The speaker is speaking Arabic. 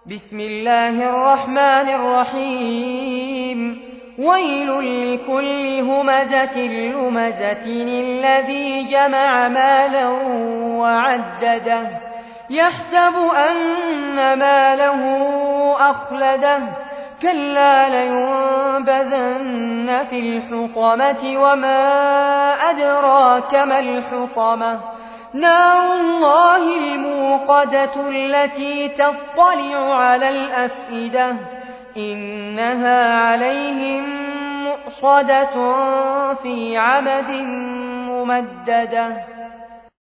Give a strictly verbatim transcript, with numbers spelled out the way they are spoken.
بسم الله الرحمن الرحيم ويل لكل همزة لمزة الذي جمع مالا وعدده يحسب أن ماله أخلده كلا لينبذن في الحطمة وما أدراك ما الحطمة نار الله الموقدة التي تطلع على الأفئدة إنها عليهم مؤصدة في عمد ممددة.